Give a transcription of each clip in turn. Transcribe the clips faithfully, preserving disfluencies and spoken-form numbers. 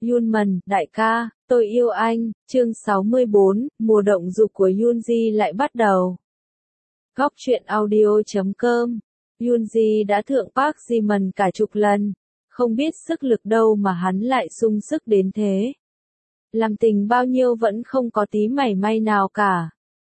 Yunman, đại ca, tôi yêu anh, chương sáu mươi bốn, mùa động dục của Yoonji lại bắt đầu. Góc truyện audio chấm com. Yoonji đã thượng Park Ji-man cả chục lần, không biết sức lực đâu mà hắn lại sung sức đến thế. Làm tình bao nhiêu vẫn không có tí mảy may nào cả.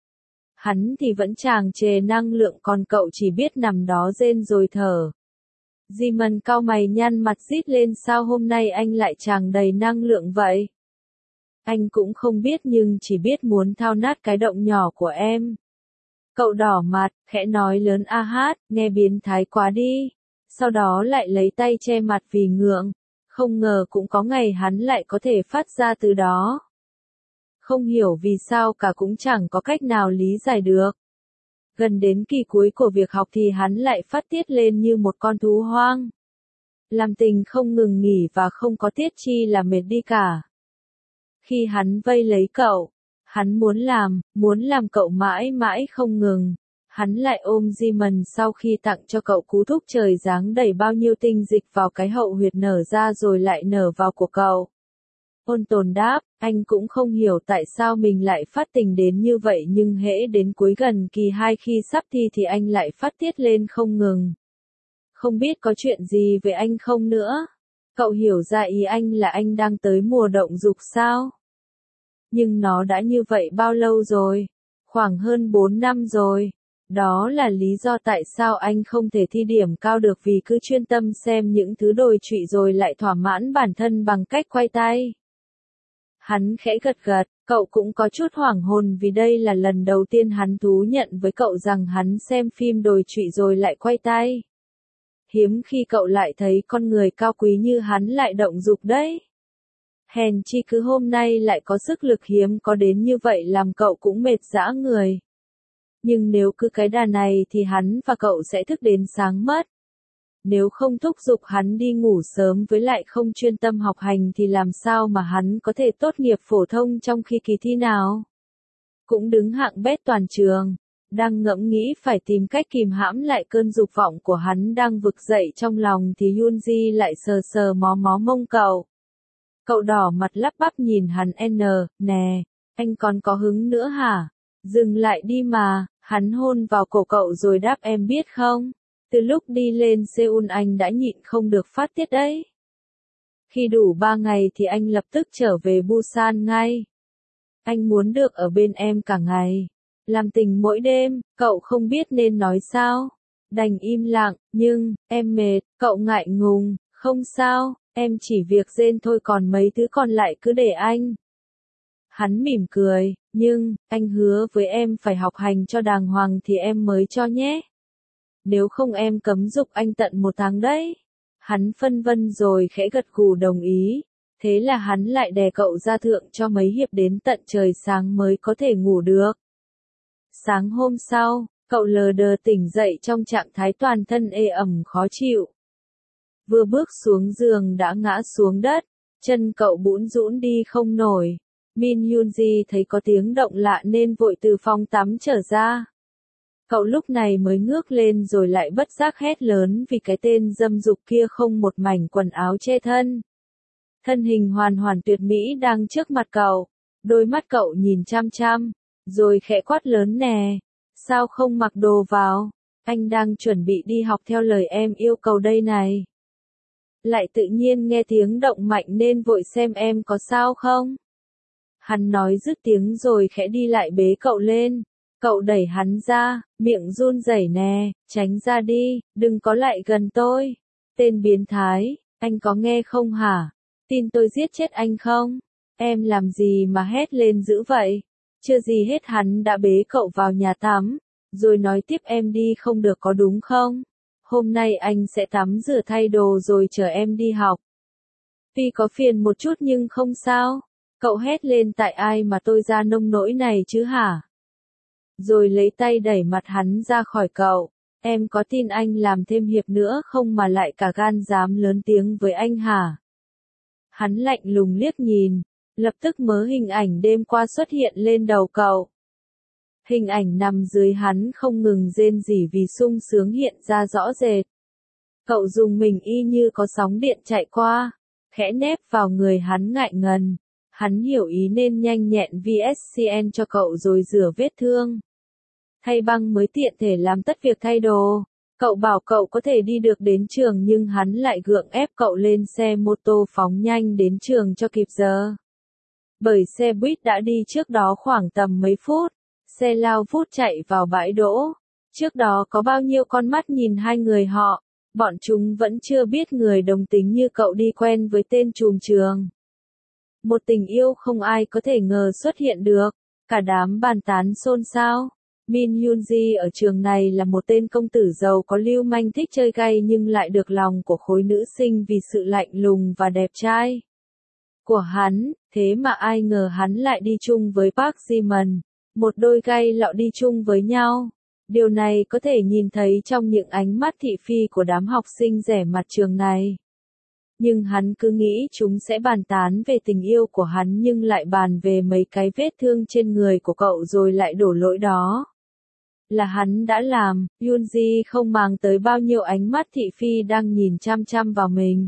Hắn thì vẫn tràn trề năng lượng, còn cậu chỉ biết nằm đó rên rồi thở. Ji-man cau mày nhăn mặt rít lên, sao hôm nay anh lại tràn đầy năng lượng vậy? Anh cũng không biết, nhưng chỉ biết muốn thao nát cái động nhỏ của em. Cậu đỏ mặt, khẽ nói lớn, a hát, nghe biến thái quá đi. Sau đó lại lấy tay che mặt vì ngượng. Không ngờ cũng có ngày hắn lại có thể phát ra từ đó. Không hiểu vì sao cả, cũng chẳng có cách nào lý giải được. Gần đến kỳ cuối của việc học thì hắn lại phát tiết lên như một con thú hoang. Làm tình không ngừng nghỉ và không có tiết chi là mệt đi cả. Khi hắn vây lấy cậu, hắn muốn làm, muốn làm cậu mãi mãi không ngừng. Hắn lại ôm Ji-man sau khi tặng cho cậu cú thúc trời giáng đầy bao nhiêu tinh dịch vào cái hậu huyệt nở ra rồi lại nở vào của cậu. Ôn tồn đáp, anh cũng không hiểu tại sao mình lại phát tình đến như vậy, nhưng hễ đến cuối gần kỳ hai khi sắp thi thì anh lại phát tiết lên không ngừng. Không biết có chuyện gì với anh không nữa? Cậu hiểu ra ý anh là anh đang tới mùa động dục sao? Nhưng nó đã như vậy bao lâu rồi? Khoảng hơn bốn năm rồi. Đó là lý do tại sao anh không thể thi điểm cao được, vì cứ chuyên tâm xem những thứ đồi trụy rồi lại thỏa mãn bản thân bằng cách quay tay. Hắn khẽ gật gật, cậu cũng có chút hoảng hồn vì đây là lần đầu tiên hắn thú nhận với cậu rằng hắn xem phim đồi trụy rồi lại quay tay. Hiếm khi cậu lại thấy con người cao quý như hắn lại động dục đấy. Hèn chi cứ hôm nay lại có sức lực hiếm có đến như vậy, làm cậu cũng mệt dã người. Nhưng nếu cứ cái đà này thì hắn và cậu sẽ thức đến sáng mất. Nếu không thúc giục hắn đi ngủ sớm với lại không chuyên tâm học hành thì làm sao mà hắn có thể tốt nghiệp phổ thông trong khi kỳ thi nào? Cũng đứng hạng bét toàn trường, đang ngẫm nghĩ phải tìm cách kìm hãm lại cơn dục vọng của hắn đang vực dậy trong lòng thì Yoonji lại sờ sờ mó mó mông cậu. Cậu đỏ mặt lắp bắp nhìn hắn, n, nè, anh còn có hứng nữa hả? Dừng lại đi mà. Hắn hôn vào cổ cậu rồi đáp, em biết không? Từ lúc đi lên Seoul anh đã nhịn không được phát tiết đấy. Khi đủ ba ngày thì anh lập tức trở về Busan ngay. Anh muốn được ở bên em cả ngày. Làm tình mỗi đêm, cậu không biết nên nói sao. Đành im lặng, nhưng, em mệt, cậu ngại ngùng, không sao, em chỉ việc rên thôi, còn mấy thứ còn lại cứ để anh. Hắn mỉm cười, nhưng, anh hứa với em phải học hành cho đàng hoàng thì em mới cho nhé. Nếu không em cấm dục anh tận một tháng đấy. Hắn phân vân rồi khẽ gật gù đồng ý. Thế là hắn lại đè cậu ra thượng cho mấy hiệp đến tận trời sáng mới có thể ngủ được. Sáng hôm sau, cậu lờ đờ tỉnh dậy trong trạng thái toàn thân ê ẩm khó chịu. Vừa bước xuống giường đã ngã xuống đất, chân cậu bũn rũn đi không nổi. Min Yoonji thấy có tiếng động lạ nên vội từ phòng tắm trở ra. Cậu lúc này mới ngước lên rồi lại bất giác hét lớn vì cái tên dâm dục kia không một mảnh quần áo che thân. Thân hình hoàn hoàn tuyệt mỹ đang trước mặt cậu, đôi mắt cậu nhìn chăm chăm, rồi khẽ quát lớn, nè, sao không mặc đồ vào, anh đang chuẩn bị đi học theo lời em yêu cầu đây này. Lại tự nhiên nghe tiếng động mạnh nên vội xem em có sao không. Hắn nói dứt tiếng rồi khẽ đi lại bế cậu lên. Cậu đẩy hắn ra, miệng run rẩy, nè, tránh ra đi, đừng có lại gần tôi. Tên biến thái, anh có nghe không hả? Tin tôi giết chết anh không? Em làm gì mà hét lên dữ vậy? Chưa gì hết hắn đã bế cậu vào nhà tắm, rồi nói tiếp, em đi không được có đúng không? Hôm nay anh sẽ tắm rửa thay đồ rồi chờ em đi học. Tuy có phiền một chút nhưng không sao. Cậu hét lên, tại ai mà tôi ra nông nỗi này chứ hả? Rồi lấy tay đẩy mặt hắn ra khỏi cậu. Em có tin anh làm thêm hiệp nữa không mà lại cả gan dám lớn tiếng với anh hả? Hắn lạnh lùng liếc nhìn, lập tức mớ hình ảnh đêm qua xuất hiện lên đầu cậu. Hình ảnh nằm dưới hắn không ngừng rên rỉ vì sung sướng hiện ra rõ rệt. Cậu dùng mình y như có sóng điện chạy qua. khẽ nép vào người hắn ngại ngần. Hắn hiểu ý nên nhanh nhẹn vê ét xê en cho cậu rồi rửa vết thương. Thay băng mới tiện thể làm tất việc thay đồ. Cậu bảo cậu có thể đi được đến trường nhưng hắn lại gượng ép cậu lên xe mô tô phóng nhanh đến trường cho kịp giờ. Bởi xe buýt đã đi trước đó khoảng tầm mấy phút, xe lao vút chạy vào bãi đỗ. Trước đó có bao nhiêu con mắt nhìn hai người họ, bọn chúng vẫn chưa biết người đồng tính như cậu đi quen với tên trùm trường. Một tình yêu không ai có thể ngờ xuất hiện được, cả đám bàn tán xôn xao. Min Yoonji ở trường này là một tên công tử giàu có lưu manh thích chơi gay nhưng lại được lòng của khối nữ sinh vì sự lạnh lùng và đẹp trai của hắn, thế mà ai ngờ hắn lại đi chung với Park Ji-min, một đôi gay lọ đi chung với nhau. Điều này có thể nhìn thấy trong những ánh mắt thị phi của đám học sinh rẻ mặt trường này. Nhưng hắn cứ nghĩ chúng sẽ bàn tán về tình yêu của hắn nhưng lại bàn về mấy cái vết thương trên người của cậu rồi lại đổ lỗi đó là hắn đã làm. Yoonji không màng tới bao nhiêu ánh mắt thị phi đang nhìn chăm chăm vào mình.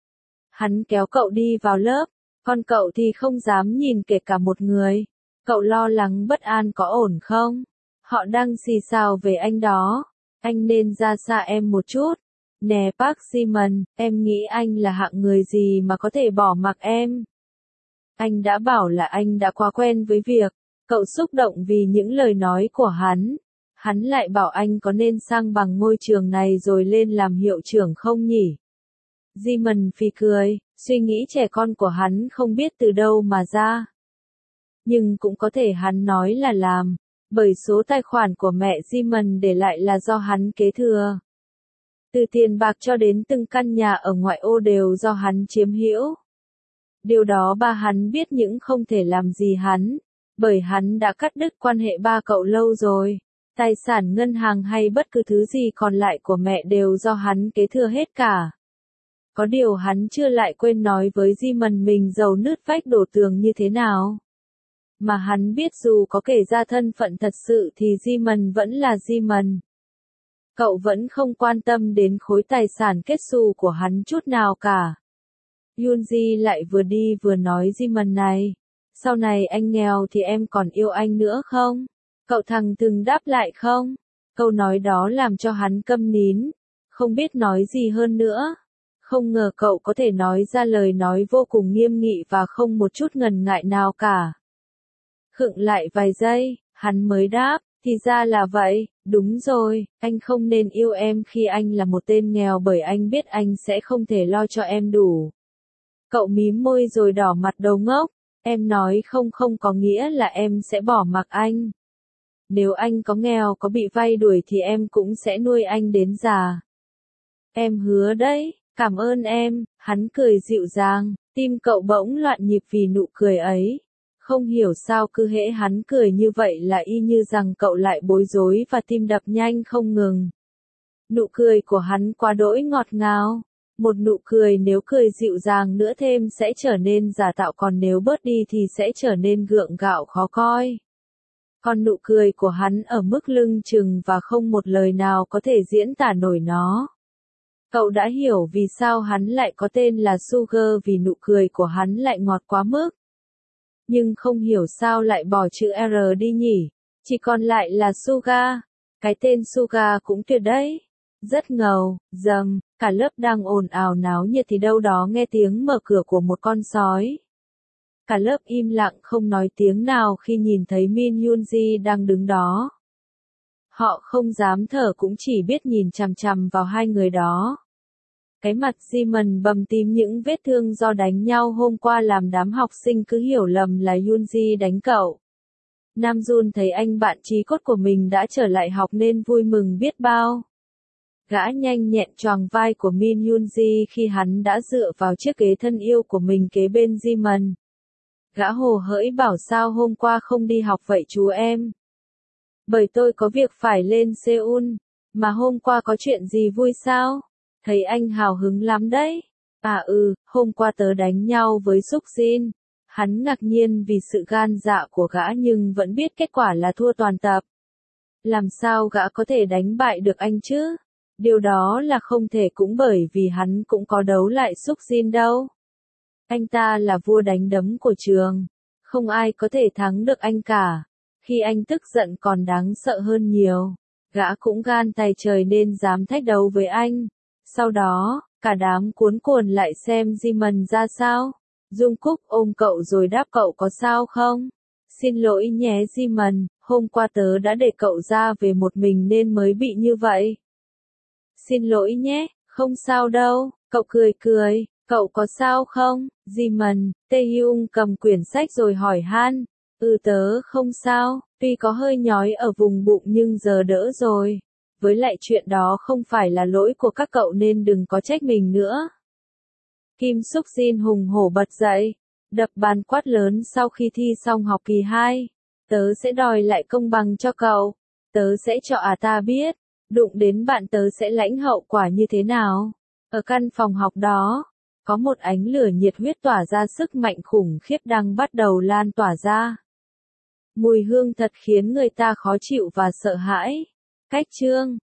Hắn kéo cậu đi vào lớp, còn cậu thì không dám nhìn kể cả một người. Cậu lo lắng bất an có ổn không? Họ đang xì xào về anh đó. Anh nên ra xa em một chút. Nè Park Ji-min, em nghĩ anh là hạng người gì mà có thể bỏ mặc em? Anh đã bảo là anh đã quá quen với việc. Cậu xúc động vì những lời nói của hắn. Hắn lại bảo anh có nên sang bằng ngôi trường này rồi lên làm hiệu trưởng không nhỉ? Ji-min phì cười, suy nghĩ trẻ con của hắn không biết từ đâu mà ra. Nhưng cũng có thể hắn nói là làm, bởi số tài khoản của mẹ Ji-min để lại là do hắn kế thừa. Từ tiền bạc cho đến từng căn nhà ở ngoại ô đều do hắn chiếm hữu. Điều đó ba hắn biết những không thể làm gì hắn, bởi hắn đã cắt đứt quan hệ ba cậu lâu rồi. Tài sản ngân hàng hay bất cứ thứ gì còn lại của mẹ đều do hắn kế thừa hết cả. Có điều hắn chưa lại quên nói với Ji-min mình giàu nứt vách đổ tường như thế nào. Mà hắn biết dù có kể ra thân phận thật sự thì Ji-min vẫn là Ji-min. Cậu vẫn không quan tâm đến khối tài sản kết xù của hắn chút nào cả. Yoonji lại vừa đi vừa nói Ji-min này. Sau này anh nghèo thì em còn yêu anh nữa không? Cậu thằng từng đáp lại không? Câu nói đó làm cho hắn câm nín, không biết nói gì hơn nữa. Không ngờ cậu có thể nói ra lời nói vô cùng nghiêm nghị và không một chút ngần ngại nào cả. Khựng lại vài giây, hắn mới đáp, thì ra là vậy, đúng rồi, anh không nên yêu em khi anh là một tên nghèo bởi anh biết anh sẽ không thể lo cho em đủ. Cậu mím môi rồi đỏ mặt đầu ngốc, em nói không không có nghĩa là em sẽ bỏ mặc anh. Nếu anh có nghèo có bị vay đuổi thì em cũng sẽ nuôi anh đến già. Em hứa đấy, cảm ơn em, hắn cười dịu dàng, tim cậu bỗng loạn nhịp vì nụ cười ấy. Không hiểu sao cứ hễ hắn cười như vậy là y như rằng cậu lại bối rối và tim đập nhanh không ngừng. Nụ cười của hắn quá đỗi ngọt ngào. Một nụ cười nếu cười dịu dàng nữa thêm sẽ trở nên giả tạo còn nếu bớt đi thì sẽ trở nên gượng gạo khó coi. Còn nụ cười của hắn ở mức lưng chừng và không một lời nào có thể diễn tả nổi nó. Cậu đã hiểu vì sao hắn lại có tên là Sugar vì nụ cười của hắn lại ngọt quá mức. Nhưng không hiểu sao lại bỏ chữ R đi nhỉ, chỉ còn lại là Sugar. Cái tên Sugar cũng tuyệt đấy. Rất ngầu, dầm, cả lớp đang ồn ào náo nhiệt thì đâu đó nghe tiếng mở cửa của một con sói. Cả lớp im lặng không nói tiếng nào khi nhìn thấy Min Yoonji đang đứng đó. Họ không dám thở cũng chỉ biết nhìn chằm chằm vào hai người đó. Cái mặt Ji-min bầm tím những vết thương do đánh nhau hôm qua làm đám học sinh cứ hiểu lầm là Yoonji đánh cậu. Nam Jun thấy anh bạn chí cốt của mình đã trở lại học nên vui mừng biết bao. Gã nhanh nhẹn choàng vai của Min Yoonji khi hắn đã dựa vào chiếc ghế thân yêu của mình kế bên Ji-min. Gã hồ hởi bảo sao hôm qua không đi học vậy chú em? Bởi tôi có việc phải lên Seoul, mà hôm qua có chuyện gì vui sao? Thấy anh hào hứng lắm đấy. À ừ, hôm qua tớ đánh nhau với Suk Jin. Hắn ngạc nhiên vì sự gan dạ của gã nhưng vẫn biết kết quả là thua toàn tập. Làm sao gã có thể đánh bại được anh chứ? Điều đó là không thể cũng bởi vì hắn cũng có đấu lại Suk Jin đâu. Anh ta là vua đánh đấm của trường. Không ai có thể thắng được anh cả. Khi anh tức giận còn đáng sợ hơn nhiều. Gã cũng gan tài trời nên dám thách đấu với anh. Sau đó, cả đám cuốn cuồng lại xem Jimin ra sao. Jungkook ôm cậu rồi đáp cậu có sao không? Xin lỗi nhé Jimin, hôm qua tớ đã để cậu ra về một mình nên mới bị như vậy. Xin lỗi nhé, không sao đâu, cậu cười cười, cậu có sao không? Jimin, Taehyung cầm quyển sách rồi hỏi han. Ừ tớ không sao, tuy có hơi nhói ở vùng bụng nhưng giờ đỡ rồi. Với lại chuyện đó không phải là lỗi của các cậu nên đừng có trách mình nữa. Kim Suk Jin hùng hổ bật dậy, đập bàn quát lớn sau khi thi xong học kỳ hai. Tớ sẽ đòi lại công bằng cho cậu. Tớ sẽ cho à ta biết, đụng đến bạn tớ sẽ lãnh hậu quả như thế nào. Ở căn phòng học đó, có một ánh lửa nhiệt huyết tỏa ra sức mạnh khủng khiếp đang bắt đầu lan tỏa ra. Mùi hương thật khiến người ta khó chịu và sợ hãi. Cách chương